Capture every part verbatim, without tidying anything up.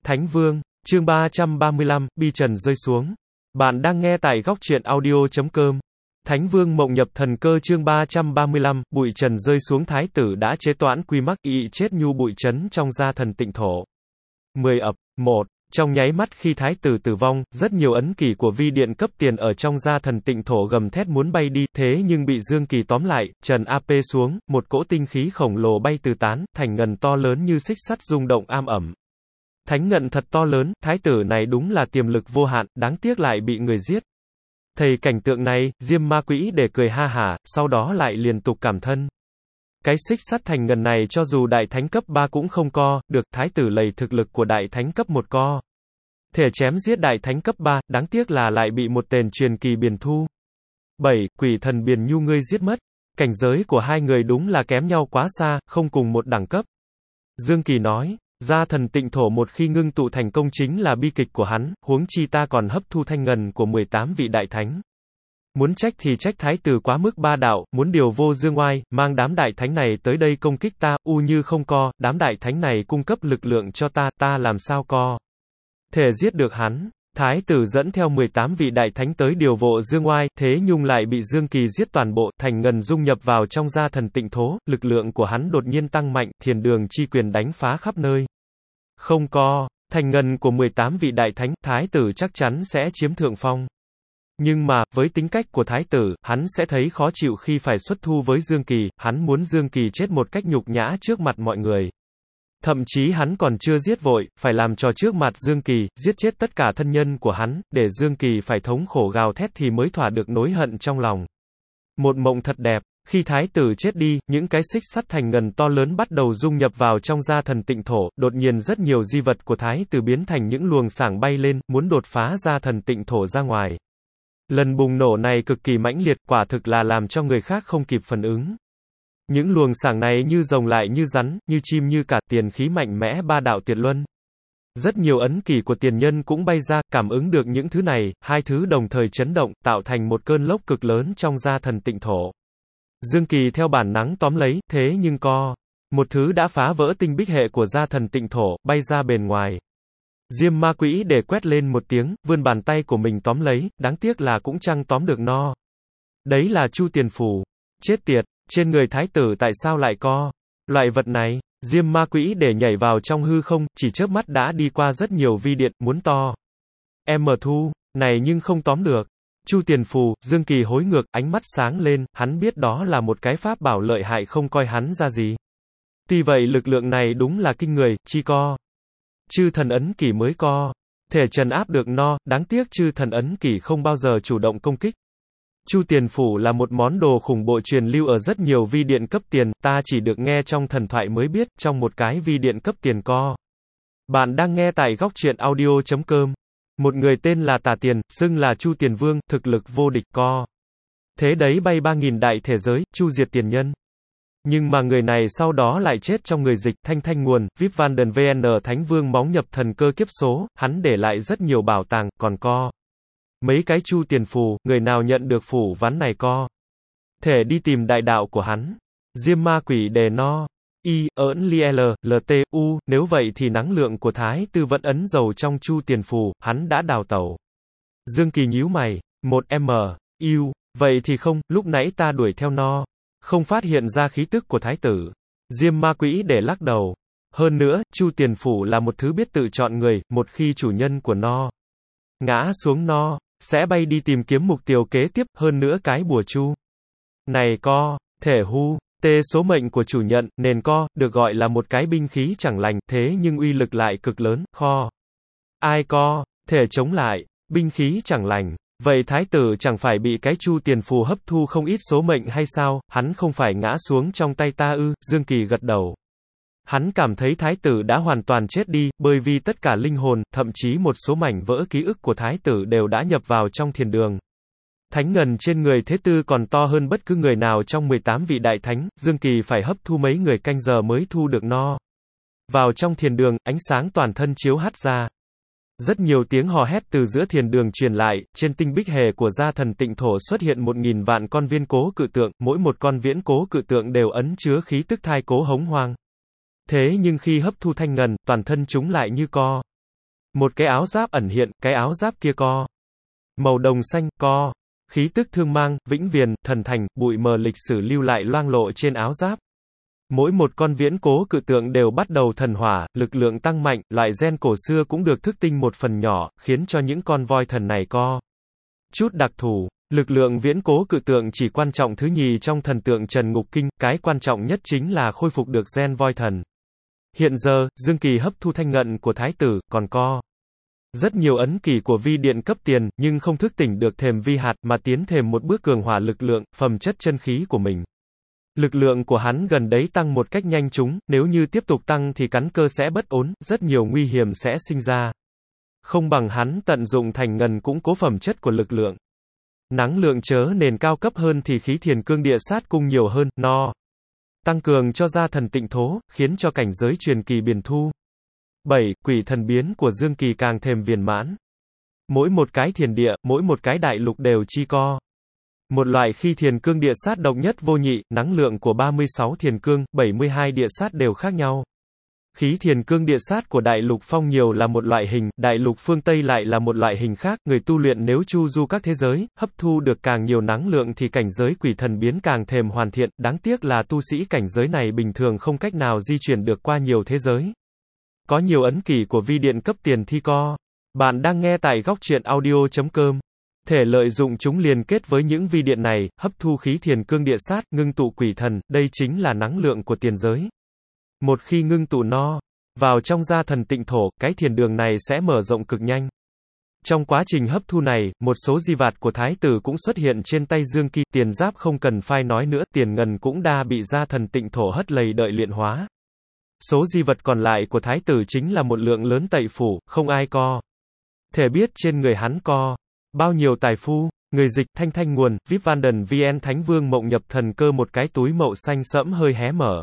Thánh Vương, chương ba trăm ba mươi lăm, Bi Trần rơi xuống. Bạn đang nghe tại góc truyện audio chấm com. Thánh Vương Mộng Nhập Thần Cơ chương ba trăm ba mươi lăm, bụi trần rơi xuống thái tử đã chế toán quy mắc ị chết nhu bụi trấn trong gia thần tịnh thổ. mười ập, một. Trong nháy mắt khi thái tử tử vong, rất nhiều ấn kỷ của vi điện cấp tiền ở trong gia thần tịnh thổ gầm thét muốn bay đi, thế nhưng bị Dương Kỳ tóm lại, trần a pê xuống, một cỗ tinh khí khổng lồ bay từ tán, thành ngần to lớn như xích sắt rung động am ẩm. Thánh ngần thật to lớn, thái tử này đúng là tiềm lực vô hạn, đáng tiếc lại bị người giết. Thầy cảnh tượng này, Diêm Ma Quỹ để cười ha hả, sau đó lại liên tục cảm thân. Cái xích sắt thành ngần này cho dù đại thánh cấp ba cũng không co, được, thái tử lầy thực lực của đại thánh cấp một co. Thể chém giết đại thánh cấp ba, đáng tiếc là lại bị một tên truyền kỳ Biền Thu. bảy. Quỷ thần Biền Nhu ngươi giết mất. Cảnh giới của hai người đúng là kém nhau quá xa, không cùng một đẳng cấp. Dương Kỳ nói, gia thần tịnh thổ một khi ngưng tụ thành công chính là bi kịch của hắn, huống chi ta còn hấp thu thanh ngần của mười tám vị đại thánh. Muốn trách thì trách thái tử quá mức ba đạo, muốn điều vô dương oai, mang đám đại thánh này tới đây công kích ta, u như không co, đám đại thánh này cung cấp lực lượng cho ta, ta làm sao co. Thể giết được hắn. Thái tử dẫn theo mười tám vị đại thánh tới điều vô dương oai, thế nhưng lại bị Dương Kỳ giết toàn bộ, thành ngần dung nhập vào trong gia thần tịnh thố, lực lượng của hắn đột nhiên tăng mạnh, thiền đường chi quyền đánh phá khắp nơi. Không co, thành ngần của mười tám vị đại thánh, thái tử chắc chắn sẽ chiếm thượng phong. Nhưng mà, với tính cách của thái tử, hắn sẽ thấy khó chịu khi phải xuất thu với Dương Kỳ, hắn muốn Dương Kỳ chết một cách nhục nhã trước mặt mọi người. Thậm chí hắn còn chưa giết vội, phải làm trò trước mặt Dương Kỳ, giết chết tất cả thân nhân của hắn, để Dương Kỳ phải thống khổ gào thét thì mới thỏa được nỗi hận trong lòng. Một mộng thật đẹp, khi thái tử chết đi, những cái xích sắt thành ngần to lớn bắt đầu dung nhập vào trong gia thần tịnh thổ, đột nhiên rất nhiều di vật của thái tử biến thành những luồng sảng bay lên, muốn đột phá gia thần tịnh thổ ra ngoài. Lần bùng nổ này cực kỳ mãnh liệt, quả thực là làm cho người khác không kịp phản ứng. Những luồng sảng này như rồng lại như rắn, như chim như cả, tiền khí mạnh mẽ ba đạo tuyệt luân. Rất nhiều ấn kỷ của tiền nhân cũng bay ra, cảm ứng được những thứ này, hai thứ đồng thời chấn động, tạo thành một cơn lốc cực lớn trong gia thần tịnh thổ. Dương Kỳ theo bản năng tóm lấy, thế nhưng co. Một thứ đã phá vỡ tinh bích hệ của gia thần tịnh thổ, bay ra bên ngoài. Diêm Ma Quỹ để quét lên một tiếng, vươn bàn tay của mình tóm lấy, đáng tiếc là cũng chẳng tóm được no. Đấy là Chu Tiền Phù. Chết tiệt, trên người thái tử tại sao lại co? Loại vật này, Diêm Ma Quỹ để nhảy vào trong hư không, chỉ chớp mắt đã đi qua rất nhiều vi điện, muốn to. Em mở thu, này nhưng không tóm được. Chu Tiền Phù, Dương Kỳ hối ngược, ánh mắt sáng lên, hắn biết đó là một cái pháp bảo lợi hại không coi hắn ra gì. Tuy vậy lực lượng này đúng là kinh người, chi co. Chư thần ấn kỷ mới co. Thể trấn áp được no, đáng tiếc chư thần ấn kỷ không bao giờ chủ động công kích. Chu Tiền Phủ là một món đồ khủng bộ truyền lưu ở rất nhiều vi điện cấp tiền, ta chỉ được nghe trong thần thoại mới biết, trong một cái vi điện cấp tiền co. Bạn đang nghe tại góc truyện audio chấm com. Một người tên là Tà Tiền, xưng là Chu Tiền Vương, thực lực vô địch co. Thế đấy bay ba nghìn đại thế giới, chu diệt tiền nhân. Nhưng mà người này sau đó lại chết trong người dịch, thanh thanh nguồn, vê i pê Vanden vê en Thánh Vương Móng Nhập Thần Cơ kiếp số, hắn để lại rất nhiều bảo tàng, còn co. Mấy cái Chu Tiền Phù, người nào nhận được phủ ván này co. Thể đi tìm đại đạo của hắn. Diêm Ma Quỷ đề no. Y, ỡn li l, lt, u, nếu vậy thì năng lượng của thái tử vẫn ấn dầu trong Chu Tiền Phù, hắn đã đào tẩu. Dương Kỳ nhíu mày. một m, yêu, vậy thì không, lúc nãy ta đuổi theo no. Không phát hiện ra khí tức của thái tử. Diêm Ma Quỹ để lắc đầu. Hơn nữa, Chu Tiền Phủ là một thứ biết tự chọn người, một khi chủ nhân của no ngã xuống no, sẽ bay đi tìm kiếm mục tiêu kế tiếp, hơn nữa cái bùa chu này co, thể hu, tê số mệnh của chủ nhận, nền co, được gọi là một cái binh khí chẳng lành, thế nhưng uy lực lại cực lớn, kho. Ai co, thể chống lại, binh khí chẳng lành. Vậy thái tử chẳng phải bị cái Chu Tiền Phù hấp thu không ít số mệnh hay sao, hắn không phải ngã xuống trong tay ta ư, Dương Kỳ gật đầu. Hắn cảm thấy thái tử đã hoàn toàn chết đi, bởi vì tất cả linh hồn, thậm chí một số mảnh vỡ ký ức của thái tử đều đã nhập vào trong thiền đường. Thánh ngần trên người thế tư còn to hơn bất cứ người nào trong mười tám vị đại thánh, Dương Kỳ phải hấp thu mấy người canh giờ mới thu được no. Vào trong thiền đường, ánh sáng toàn thân chiếu hắt ra. Rất nhiều tiếng hò hét từ giữa thiền đường truyền lại, trên tinh bích hề của gia thần tịnh thổ xuất hiện một nghìn vạn con viên cố cự tượng, mỗi một con viễn cố cự tượng đều ấn chứa khí tức thai cố hống hoang. Thế nhưng khi hấp thu thanh ngần, toàn thân chúng lại như co. Một cái áo giáp ẩn hiện, cái áo giáp kia co. Màu đồng xanh, co. Khí tức thương mang, vĩnh viền, thần thành, bụi mờ lịch sử lưu lại loang lộ trên áo giáp. Mỗi một con viễn cố cự tượng đều bắt đầu thần hỏa, lực lượng tăng mạnh, loại gen cổ xưa cũng được thức tinh một phần nhỏ, khiến cho những con voi thần này co. Chút đặc thù, lực lượng viễn cố cự tượng chỉ quan trọng thứ nhì trong thần tượng Trần Ngục Kinh, cái quan trọng nhất chính là khôi phục được gen voi thần. Hiện giờ, Dương Kỳ hấp thu thanh ngận của thái tử, còn co. Rất nhiều ấn kỷ của vi điện cấp tiền, nhưng không thức tỉnh được thềm vi hạt mà tiến thêm một bước cường hóa lực lượng, phẩm chất chân khí của mình. Lực lượng của hắn gần đấy tăng một cách nhanh chóng, nếu như tiếp tục tăng thì cắn cơ sẽ bất ổn, rất nhiều nguy hiểm sẽ sinh ra. Không bằng hắn tận dụng thành ngần củng cố phẩm chất của lực lượng. Năng lượng chớ nền cao cấp hơn thì khí thiền cương địa sát cung nhiều hơn, no. Tăng cường cho gia thần tịnh thố, khiến cho cảnh giới truyền kỳ biển thu. bảy. Quỷ thần biến của Dương Kỳ càng thêm viên mãn. Mỗi một cái thiền địa, mỗi một cái đại lục đều chi co. Một loại khi thiền cương địa sát độc nhất vô nhị, năng lượng của ba mươi sáu thiền cương, bảy mươi hai địa sát đều khác nhau. Khí thiền cương địa sát của đại lục phong nhiều là một loại hình, đại lục phương Tây lại là một loại hình khác, người tu luyện nếu chu du các thế giới, hấp thu được càng nhiều năng lượng thì cảnh giới quỷ thần biến càng thêm hoàn thiện, đáng tiếc là tu sĩ cảnh giới này bình thường không cách nào di chuyển được qua nhiều thế giới. Có nhiều ấn kỷ của vi điện cấp tiền thi co. Bạn đang nghe tại góc truyện audio chấm com. Thể lợi dụng chúng liên kết với những vi điện này, hấp thu khí thiền cương địa sát, ngưng tụ quỷ thần, đây chính là năng lượng của tiền giới. Một khi ngưng tụ no, vào trong gia thần tịnh thổ, cái thiền đường này sẽ mở rộng cực nhanh. Trong quá trình hấp thu này, một số di vật của thái tử cũng xuất hiện trên tay Dương Kỳ, tiền giáp không cần phai nói nữa, tiền ngần cũng đa bị gia thần tịnh thổ hất lầy đợi luyện hóa. Số di vật còn lại của thái tử chính là một lượng lớn tẩy phủ, không ai co. Thể biết trên người hắn co. Bao nhiêu tài phu, người dịch, thanh thanh nguồn, vê i pê Vanden vê en Thánh Vương Mộng Nhập Thần Cơ một cái túi mậu xanh sẫm hơi hé mở.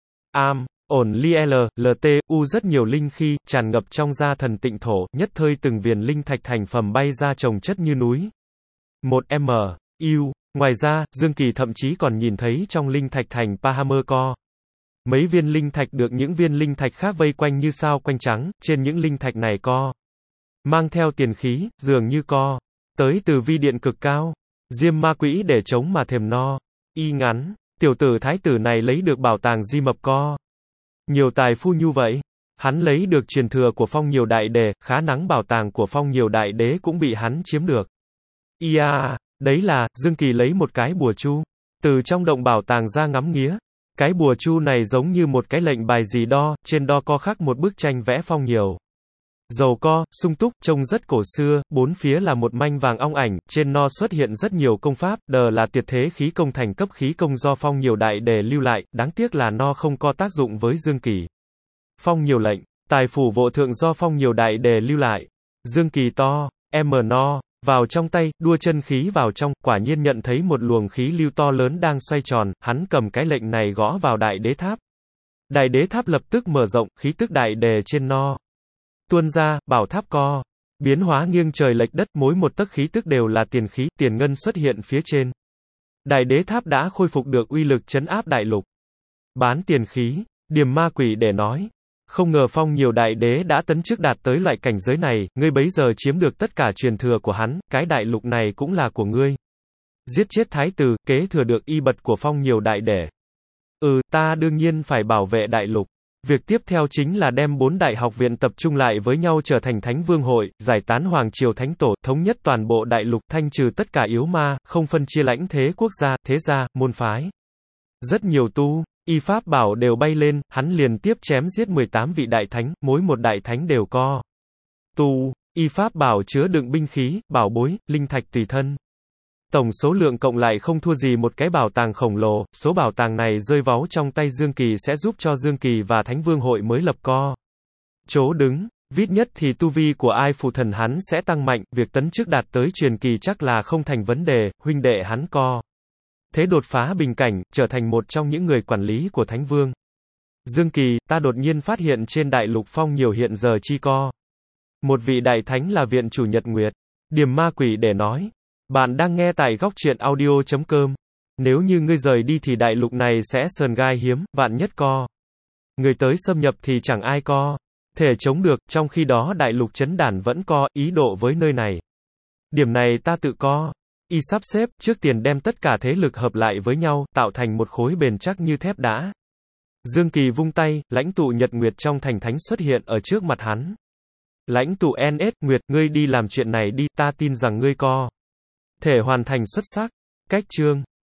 Am, ổn li L, lt, u rất nhiều linh khí, tràn ngập trong gia thần tịnh thổ, nhất thời từng viền linh thạch thành phẩm bay ra chồng chất như núi. một m, yêu, ngoài ra, Dương Kỳ thậm chí còn nhìn thấy trong linh thạch thành Pahammer co. Mấy viên linh thạch được những viên linh thạch khác vây quanh như sao quanh trắng, trên những linh thạch này co. Mang theo tiền khí, dường như co. Tới từ vi điện cực cao. Diêm ma quỹ để chống mà thèm no. Y ngắn. Tiểu tử thái tử này lấy được bảo tàng di mập co. Nhiều tài phu như vậy. Hắn lấy được truyền thừa của phong nhiều đại đế, khá nắng bảo tàng của phong nhiều đại đế cũng bị hắn chiếm được. Ia, đấy là, Dương Kỳ lấy một cái bùa chu. Từ trong động bảo tàng ra ngắm nghía. Cái bùa chu này giống như một cái lệnh bài gì đo, trên đo co khắc một bức tranh vẽ phong nhiều. Dầu co, sung túc, trông rất cổ xưa, bốn phía là một manh vàng ong ảnh, trên no xuất hiện rất nhiều công pháp, đờ là tiệt thế khí công thành cấp khí công do phong nhiều đại đề lưu lại, đáng tiếc là no không có tác dụng với Dương Kỳ. Phong nhiều lệnh, tài phủ vô thượng do phong nhiều đại đề lưu lại. Dương Kỳ to, m no, vào trong tay, đua chân khí vào trong, quả nhiên nhận thấy một luồng khí lưu to lớn đang xoay tròn, hắn cầm cái lệnh này gõ vào đại đế tháp. Đại đế tháp lập tức mở rộng, khí tức đại đề trên no tuôn ra, bảo tháp co. Biến hóa nghiêng trời lệch đất, mỗi một tấc khí tức đều là tiền khí, tiền ngân xuất hiện phía trên. Đại đế tháp đã khôi phục được uy lực trấn áp đại lục. Bán tiền khí, Điềm ma quỷ để nói. Không ngờ phong nhiều đại đế đã tấn chức đạt tới loại cảnh giới này, ngươi bấy giờ chiếm được tất cả truyền thừa của hắn, cái đại lục này cũng là của ngươi. Giết chết thái tử, kế thừa được y bật của phong nhiều đại đế. Ừ, ta đương nhiên phải bảo vệ đại lục. Việc tiếp theo chính là đem bốn đại học viện tập trung lại với nhau trở thành Thánh Vương hội, giải tán Hoàng Triều Thánh Tổ, thống nhất toàn bộ đại lục, thanh trừ tất cả yếu ma, không phân chia lãnh thế quốc gia, thế gia, môn phái. Rất nhiều tu, y pháp bảo đều bay lên, hắn liền tiếp chém giết mười tám vị đại thánh, mỗi một đại thánh đều có tu, y pháp bảo chứa đựng binh khí, bảo bối, linh thạch tùy thân. Tổng số lượng cộng lại không thua gì một cái bảo tàng khổng lồ, số bảo tàng này rơi váu trong tay Dương Kỳ sẽ giúp cho Dương Kỳ và Thánh Vương hội mới lập co. Chỗ đứng, vít nhất thì tu vi của ai phụ thần hắn sẽ tăng mạnh, việc tấn chức đạt tới truyền kỳ chắc là không thành vấn đề, huynh đệ hắn co. Thế đột phá bình cảnh, trở thành một trong những người quản lý của Thánh Vương. Dương Kỳ, ta đột nhiên phát hiện trên đại lục phong nhiều hiện giờ chi co. Một vị đại thánh là viện chủ Nhật Nguyệt. Điềm ma quỷ để nói. Bạn đang nghe tại góc truyện audio chấm com. Nếu như ngươi rời đi thì đại lục này sẽ sờn gai hiếm, vạn nhất co. Người tới xâm nhập thì chẳng ai co. thể chống được, trong khi đó đại lục chấn đản vẫn co ý đồ với nơi này. Điểm này ta tự co. Y sắp xếp, trước tiền đem tất cả thế lực hợp lại với nhau, tạo thành một khối bền chắc như thép đã. Dương Kỳ vung tay, lãnh tụ Nhật Nguyệt trong thành thánh xuất hiện ở trước mặt hắn. Lãnh tụ en ét, Nguyệt, ngươi đi làm chuyện này đi, ta tin rằng ngươi co thể hoàn thành xuất sắc. Cách chương